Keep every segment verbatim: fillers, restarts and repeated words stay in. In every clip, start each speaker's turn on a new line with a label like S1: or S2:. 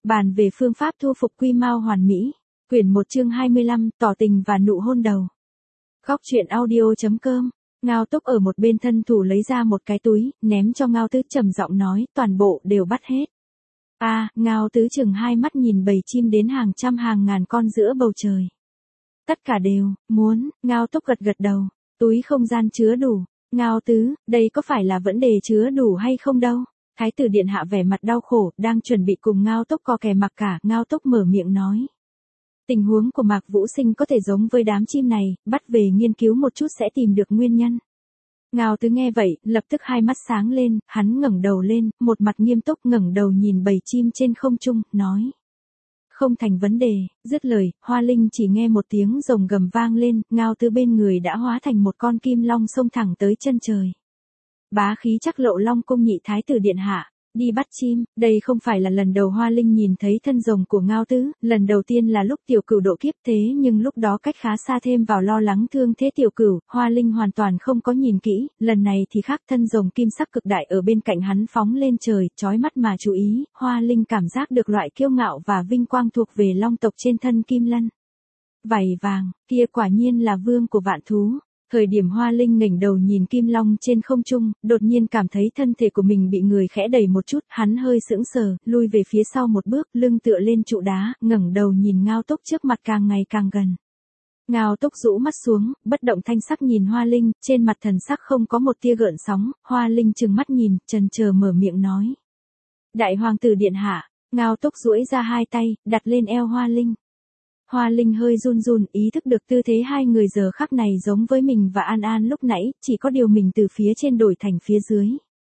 S1: Bàn về phương pháp thu phục Quy Mao hoàn mỹ. Quyển một chương hai mươi lăm, tỏ tình và nụ hôn đầu. Góc truyện audio.com. Ngao Túc ở một bên thân thủ lấy ra một cái túi, ném cho Ngao Tứ, trầm giọng nói, toàn bộ đều bắt hết. A, à, Ngao Tứ chừng hai mắt nhìn bầy chim đến hàng trăm hàng ngàn con giữa bầu trời. Tất cả đều, muốn, Ngao Túc gật gật đầu, túi không gian chứa đủ. Ngao Tứ, đây có phải là vấn đề chứa đủ hay không đâu? Thái tử điện hạ vẻ mặt đau khổ, đang chuẩn bị cùng Ngao Túc co kè mặc cả, Ngao Túc mở miệng nói. Tình huống của Mạc Vũ Sinh có thể giống với đám chim này, bắt về nghiên cứu một chút sẽ tìm được nguyên nhân. Ngao Tứ nghe vậy, lập tức hai mắt sáng lên, hắn ngẩng đầu lên, một mặt nghiêm túc ngẩng đầu nhìn bầy chim trên không trung, nói. Không thành vấn đề, dứt lời, Hoa Linh chỉ nghe một tiếng rồng gầm vang lên, Ngao Tứ bên người đã hóa thành một con kim long xông thẳng tới chân trời. Bá khí chắc lộ Long cung nhị thái tử điện hạ, đi bắt chim, đây không phải là lần đầu Hoa Linh nhìn thấy thân rồng của Ngao Tứ, lần đầu tiên là lúc tiểu cửu độ kiếp thế nhưng lúc đó cách khá xa thêm vào lo lắng thương thế tiểu cửu, Hoa Linh hoàn toàn không có nhìn kỹ, lần này thì khác, thân rồng kim sắc cực đại ở bên cạnh hắn phóng lên trời, chói mắt mà chú ý, Hoa Linh cảm giác được loại kiêu ngạo và vinh quang thuộc về long tộc trên thân kim lân. Vảy vàng, kia quả nhiên là vương của vạn thú. Thời điểm Hoa Linh ngẩng đầu nhìn kim long trên không trung, đột nhiên cảm thấy thân thể của mình bị người khẽ đẩy một chút, hắn hơi sững sờ, lui về phía sau một bước, lưng tựa lên trụ đá, ngẩng đầu nhìn Ngao Túc trước mặt càng ngày càng gần. Ngao Túc rũ mắt xuống, bất động thanh sắc nhìn Hoa Linh, trên mặt thần sắc không có một tia gợn sóng, Hoa Linh trừng mắt nhìn, chần chờ mở miệng nói. Đại hoàng tử điện hạ, Ngao Túc duỗi ra hai tay, đặt lên eo Hoa Linh. Hoa Linh hơi run run, ý thức được tư thế hai người giờ khắc này giống với mình và An An lúc nãy, chỉ có điều mình từ phía trên đổi thành phía dưới.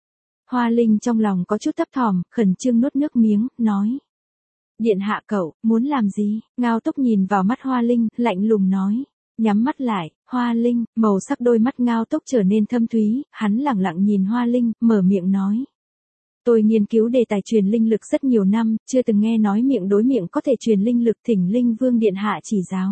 S1: Hoa Linh trong lòng có chút thấp thỏm, khẩn trương nuốt nước miếng, nói. Điện hạ cậu, muốn làm gì? Ngao Túc nhìn vào mắt Hoa Linh, lạnh lùng nói. Nhắm mắt lại, Hoa Linh, màu sắc đôi mắt Ngao Túc trở nên thâm thúy, hắn lẳng lặng nhìn Hoa Linh, mở miệng nói. Tôi nghiên cứu đề tài truyền linh lực rất nhiều năm, chưa từng nghe nói miệng đối miệng có thể truyền linh lực, thỉnh Linh Vương điện hạ chỉ giáo.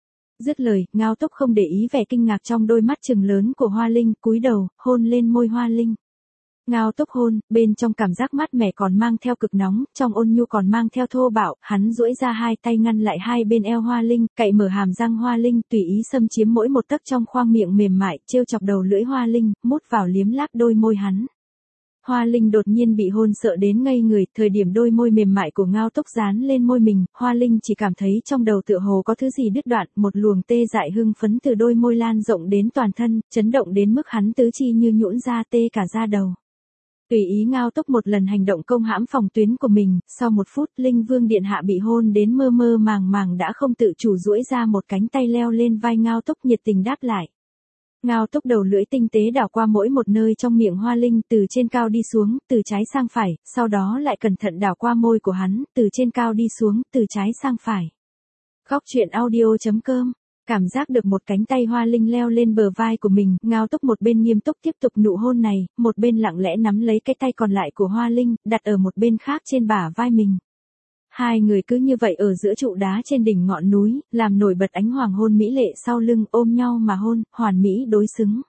S1: Dứt lời, Ngao Túc không để ý vẻ kinh ngạc trong đôi mắt trừng lớn của Hoa Linh, cúi đầu, hôn lên môi Hoa Linh. Ngao Túc hôn, bên trong cảm giác mát mẻ còn mang theo cực nóng, trong ôn nhu còn mang theo thô bạo, hắn duỗi ra hai tay ngăn lại hai bên eo Hoa Linh, cậy mở hàm răng Hoa Linh, tùy ý xâm chiếm mỗi một tấc trong khoang miệng mềm mại, trêu chọc đầu lưỡi Hoa Linh, mút vào liếm láp đôi môi hắn. Hoa Linh đột nhiên bị hôn sợ đến ngây người, thời điểm đôi môi mềm mại của Ngao Túc dán lên môi mình, Hoa Linh chỉ cảm thấy trong đầu tựa hồ có thứ gì đứt đoạn, một luồng tê dại hưng phấn từ đôi môi lan rộng đến toàn thân, chấn động đến mức hắn tứ chi như nhũn ra tê cả da đầu. Tùy ý Ngao Túc một lần hành động công hãm phòng tuyến của mình, sau một phút Linh Vương điện hạ bị hôn đến mơ mơ màng màng đã không tự chủ duỗi ra một cánh tay leo lên vai Ngao Túc nhiệt tình đáp lại. Ngao Túc đầu lưỡi tinh tế đảo qua mỗi một nơi trong miệng Hoa Linh, từ trên cao đi xuống, từ trái sang phải, sau đó lại cẩn thận đảo qua môi của hắn, từ trên cao đi xuống, từ trái sang phải. Góc truyện audio.com. Cảm giác được một cánh tay Hoa Linh leo lên bờ vai của mình, Ngao Túc một bên nghiêm túc tiếp tục nụ hôn này, một bên lặng lẽ nắm lấy cái tay còn lại của Hoa Linh, đặt ở một bên khác trên bả vai mình. Hai người cứ như vậy ở giữa trụ đá trên đỉnh ngọn núi, làm nổi bật ánh hoàng hôn mỹ lệ sau lưng, ôm nhau mà hôn, hoàn mỹ đối xứng.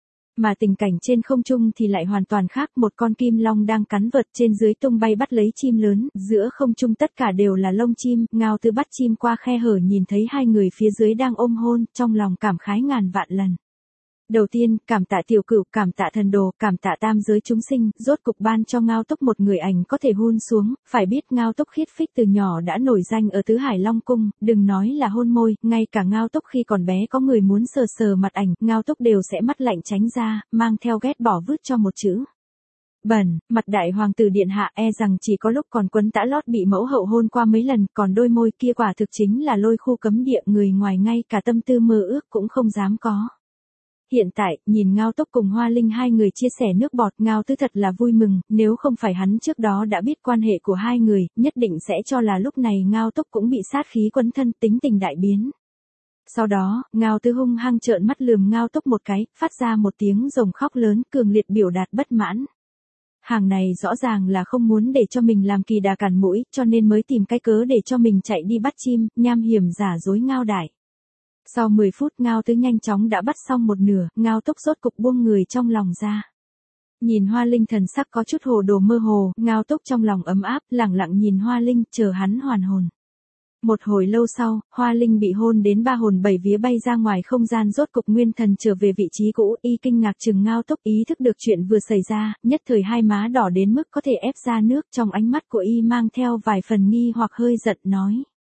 S1: Mà tình cảnh trên không trung thì lại hoàn toàn khác, một con kim long đang cắn vật trên dưới tung bay bắt lấy chim lớn, giữa không trung tất cả đều là lông chim, Ngao Tứ bắt chim qua khe hở nhìn thấy hai người phía dưới đang ôm hôn, trong lòng cảm khái ngàn vạn lần. Đầu tiên, cảm tạ tiểu cửu, cảm tạ thần đồ, cảm tạ tam giới chúng sinh, rốt cục ban cho Ngao Túc một người ảnh có thể hôn xuống, phải biết Ngao Túc khiết phích từ nhỏ đã nổi danh ở Tứ Hải Long Cung, đừng nói là hôn môi, ngay cả Ngao Túc khi còn bé có người muốn sờ sờ mặt ảnh, Ngao Túc đều sẽ mắt lạnh tránh ra, mang theo ghét bỏ vứt cho một chữ. Bẩn, mặt đại hoàng tử điện hạ e rằng chỉ có lúc còn quấn tã lót bị mẫu hậu hôn qua mấy lần, còn đôi môi kia quả thực chính là lôi khu cấm địa, người ngoài ngay cả tâm tư mơ ước cũng không dám có. Hiện tại, nhìn Ngao Túc cùng Hoa Linh hai người chia sẻ nước bọt, Ngao Tứ thật là vui mừng, nếu không phải hắn trước đó đã biết quan hệ của hai người, nhất định sẽ cho là lúc này Ngao Túc cũng bị sát khí quấn thân, tính tình đại biến. Sau đó, Ngao Tứ hung hăng trợn mắt lườm Ngao Túc một cái, phát ra một tiếng rồng khóc lớn, cường liệt biểu đạt bất mãn. Hàng này rõ ràng là không muốn để cho mình làm kỳ đà cản mũi, cho nên mới tìm cái cớ để cho mình chạy đi bắt chim, nham hiểm giả dối Ngao đại. Sau mười phút Ngao Tứ nhanh chóng đã bắt xong một nửa, Ngao Túc rốt cục buông người trong lòng ra. Nhìn Hoa Linh thần sắc có chút hồ đồ mơ hồ, Ngao Túc trong lòng ấm áp, lẳng lặng nhìn Hoa Linh, chờ hắn hoàn hồn. Một hồi lâu sau, Hoa Linh bị hôn đến ba hồn bảy vía bay ra ngoài không gian, rốt cục nguyên thần trở về vị trí cũ, y kinh ngạc chừng Ngao Túc, ý thức được chuyện vừa xảy ra, nhất thời hai má đỏ đến mức có thể ép ra nước, trong ánh mắt của y mang theo vài phần nghi hoặc hơi giận nói.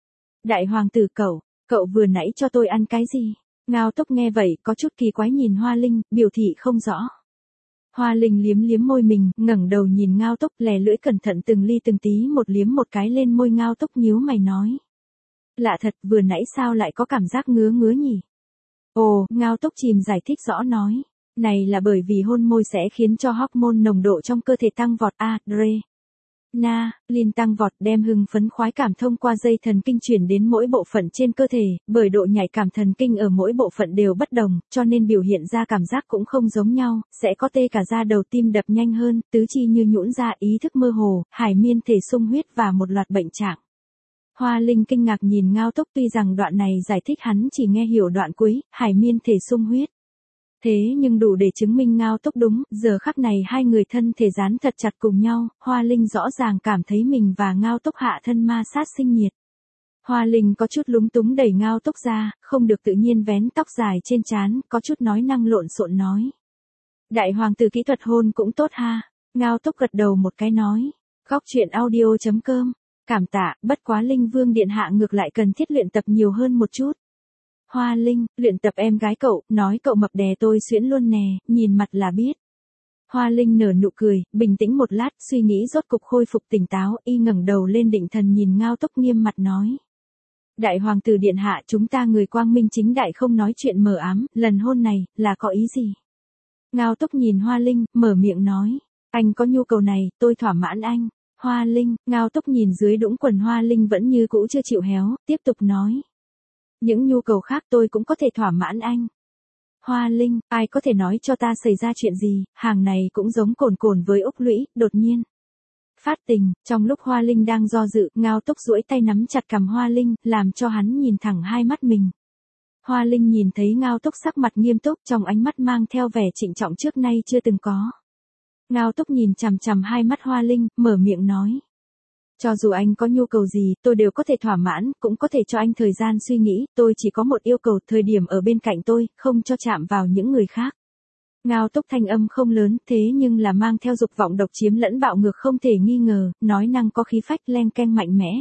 S1: Đại hoàng tử cậu, cậu vừa nãy cho tôi ăn cái gì? Ngao Túc nghe vậy, có chút kỳ quái nhìn Hoa Linh, biểu thị không rõ. Hoa Linh liếm liếm môi mình, ngẩng đầu nhìn Ngao Túc, lè lưỡi cẩn thận từng ly từng tí một liếm một cái lên môi. Ngao Túc nhíu mày nói. Lạ thật, vừa nãy sao lại có cảm giác ngứa ngứa nhỉ? Ồ, Ngao Túc chìm giải thích rõ nói. Này là bởi vì hôn môi sẽ khiến cho hormone nồng độ trong cơ thể tăng vọt, a, dre. Na, Lin tăng vọt, đem hưng phấn khoái cảm thông qua dây thần kinh chuyển đến mỗi bộ phận trên cơ thể, bởi độ nhạy cảm thần kinh ở mỗi bộ phận đều bất đồng, cho nên biểu hiện ra cảm giác cũng không giống nhau, sẽ có tê cả da đầu, tim đập nhanh hơn, tứ chi như nhũn ra, ý thức mơ hồ, hải miên thể sung huyết và một loạt bệnh trạng. Hoa Linh kinh ngạc nhìn Ngao Túc, tuy rằng đoạn này giải thích hắn chỉ nghe hiểu đoạn cuối, hải miên thể sung huyết. Thế nhưng đủ để chứng minh Ngao Túc đúng, giờ khắc này hai người thân thể dán thật chặt cùng nhau, Hoa Linh rõ ràng cảm thấy mình và Ngao Túc hạ thân ma sát sinh nhiệt. Hoa Linh có chút lúng túng đẩy Ngao Túc ra, không được tự nhiên vén tóc dài trên trán, có chút nói năng lộn xộn nói. Đại hoàng tử kỹ thuật hôn cũng tốt ha. Ngao Túc gật đầu một cái nói. Góc truyện audio chấm com. Cảm tạ, bất quá Linh Vương điện hạ ngược lại cần thiết luyện tập nhiều hơn một chút. Hoa Linh, luyện tập em gái cậu, nói cậu mập đè tôi xuyễn luôn nè, nhìn mặt là biết. Hoa Linh nở nụ cười, bình tĩnh một lát, suy nghĩ rốt cục khôi phục tỉnh táo, y ngẩng đầu lên định thần nhìn Ngao Túc nghiêm mặt nói. Đại hoàng tử điện hạ, chúng ta người quang minh chính đại không nói chuyện mờ ám, lần hôn này, là có ý gì? Ngao Túc nhìn Hoa Linh, mở miệng nói. Anh có nhu cầu này, tôi thỏa mãn anh. Hoa Linh, Ngao Túc nhìn dưới đũng quần Hoa Linh vẫn như cũ chưa chịu héo, tiếp tục nói. Những nhu cầu khác tôi cũng có thể thỏa mãn anh. Hoa Linh, ai có thể nói cho ta xảy ra chuyện gì, hàng này cũng giống Cồn Cồn với Úc Lũy, đột nhiên. Phát tình, trong lúc Hoa Linh đang do dự, Ngao Túc duỗi tay nắm chặt cằm Hoa Linh, làm cho hắn nhìn thẳng hai mắt mình. Hoa Linh nhìn thấy Ngao Túc sắc mặt nghiêm túc, trong ánh mắt mang theo vẻ trịnh trọng trước nay chưa từng có. Ngao Túc nhìn chằm chằm hai mắt Hoa Linh, mở miệng nói. Cho dù anh có nhu cầu gì, tôi đều có thể thỏa mãn, cũng có thể cho anh thời gian suy nghĩ, tôi chỉ có một yêu cầu, thời điểm ở bên cạnh tôi, không cho chạm vào những người khác. Ngao Túc thanh âm không lớn, thế nhưng là mang theo dục vọng độc chiếm lẫn bạo ngược không thể nghi ngờ, nói năng có khí phách len keng mạnh mẽ.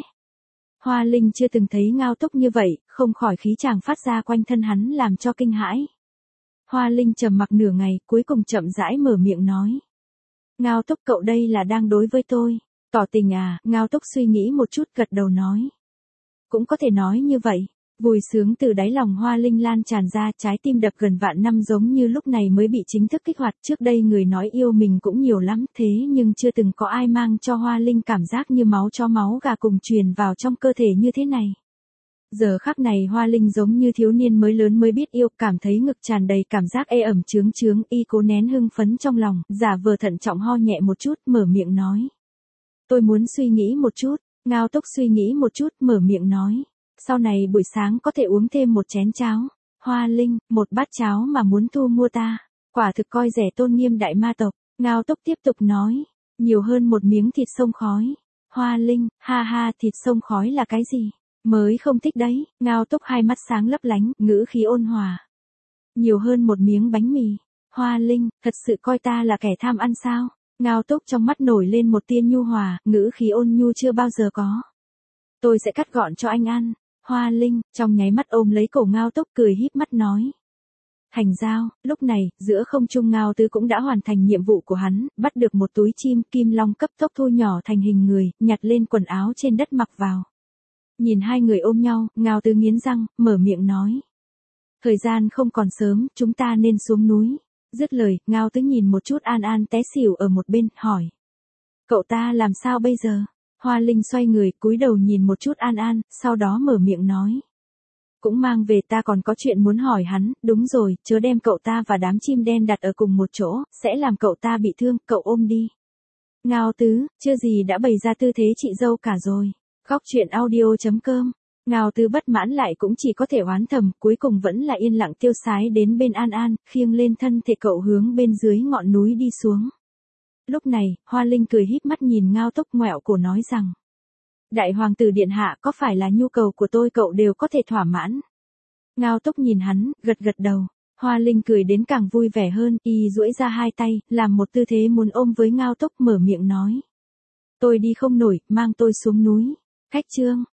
S1: Hoa Linh chưa từng thấy Ngao Túc như vậy, không khỏi khí chàng phát ra quanh thân hắn làm cho kinh hãi. Hoa Linh trầm mặc nửa ngày, cuối cùng chậm rãi mở miệng nói. Ngao Túc cậu đây là đang đối với tôi. Tỏ tình à, Ngao Túc suy nghĩ một chút gật đầu nói. Cũng có thể nói như vậy. Vui sướng từ đáy lòng Hoa Linh lan tràn ra, trái tim đập gần vạn năm giống như lúc này mới bị chính thức kích hoạt. Trước đây người nói yêu mình cũng nhiều lắm, thế nhưng chưa từng có ai mang cho Hoa Linh cảm giác như máu cho máu gà cùng truyền vào trong cơ thể như thế này. Giờ khắc này Hoa Linh giống như thiếu niên mới lớn mới biết yêu, cảm thấy ngực tràn đầy cảm giác ê ẩm chướng chướng, y cố nén hưng phấn trong lòng, giả vờ thận trọng ho nhẹ một chút, mở miệng nói. Tôi muốn suy nghĩ một chút. Ngao Túc suy nghĩ một chút, mở miệng nói. Sau này buổi sáng có thể uống thêm một chén cháo. Hoa Linh, một bát cháo mà muốn thu mua ta. Quả thực coi rẻ tôn nghiêm đại ma tộc. Ngao Túc tiếp tục nói. Nhiều hơn một miếng thịt sông khói. Hoa Linh, ha ha, thịt sông khói là cái gì? Mới không thích đấy. Ngao Túc hai mắt sáng lấp lánh, ngữ khí ôn hòa. Nhiều hơn một miếng bánh mì. Hoa Linh, thật sự coi ta là kẻ tham ăn sao? Ngao Túc trong mắt nổi lên một tia nhu hòa, ngữ khí ôn nhu chưa bao giờ có. Tôi sẽ cắt gọn cho anh ăn. Hoa Linh, trong nháy mắt ôm lấy cổ Ngao Túc cười híp mắt nói. Thành giao, lúc này, giữa không trung Ngao Tứ cũng đã hoàn thành nhiệm vụ của hắn, bắt được một túi chim kim long cấp tốc thu nhỏ thành hình người, nhặt lên quần áo trên đất mặc vào. Nhìn hai người ôm nhau, Ngao Tứ nghiến răng, mở miệng nói. Thời gian không còn sớm, chúng ta nên xuống núi. Dứt lời, Ngao Tứ nhìn một chút An An té xỉu ở một bên, hỏi. Cậu ta làm sao bây giờ? Hoa Linh xoay người, cúi đầu nhìn một chút An An, sau đó mở miệng nói. Cũng mang về, ta còn có chuyện muốn hỏi hắn, đúng rồi, chớ đem cậu ta và đám chim đen đặt ở cùng một chỗ, sẽ làm cậu ta bị thương, cậu ôm đi. Ngao Tứ, chưa gì đã bày ra tư thế chị dâu cả rồi. Góc truyện audio chấm com. Ngao Tứ bất mãn lại cũng chỉ có thể oán thầm, cuối cùng vẫn là yên lặng tiêu sái đến bên An An, khiêng lên thân thể cậu hướng bên dưới ngọn núi đi xuống. Lúc này, Hoa Linh cười híp mắt nhìn Ngao Tốc ngoẹo cổ nói rằng. Đại hoàng tử điện hạ có phải là nhu cầu của tôi cậu đều có thể thỏa mãn. Ngao Tốc nhìn hắn, gật gật đầu. Hoa Linh cười đến càng vui vẻ hơn, y duỗi ra hai tay, làm một tư thế muốn ôm với Ngao Tốc mở miệng nói. Tôi đi không nổi, mang tôi xuống núi. Khách chương.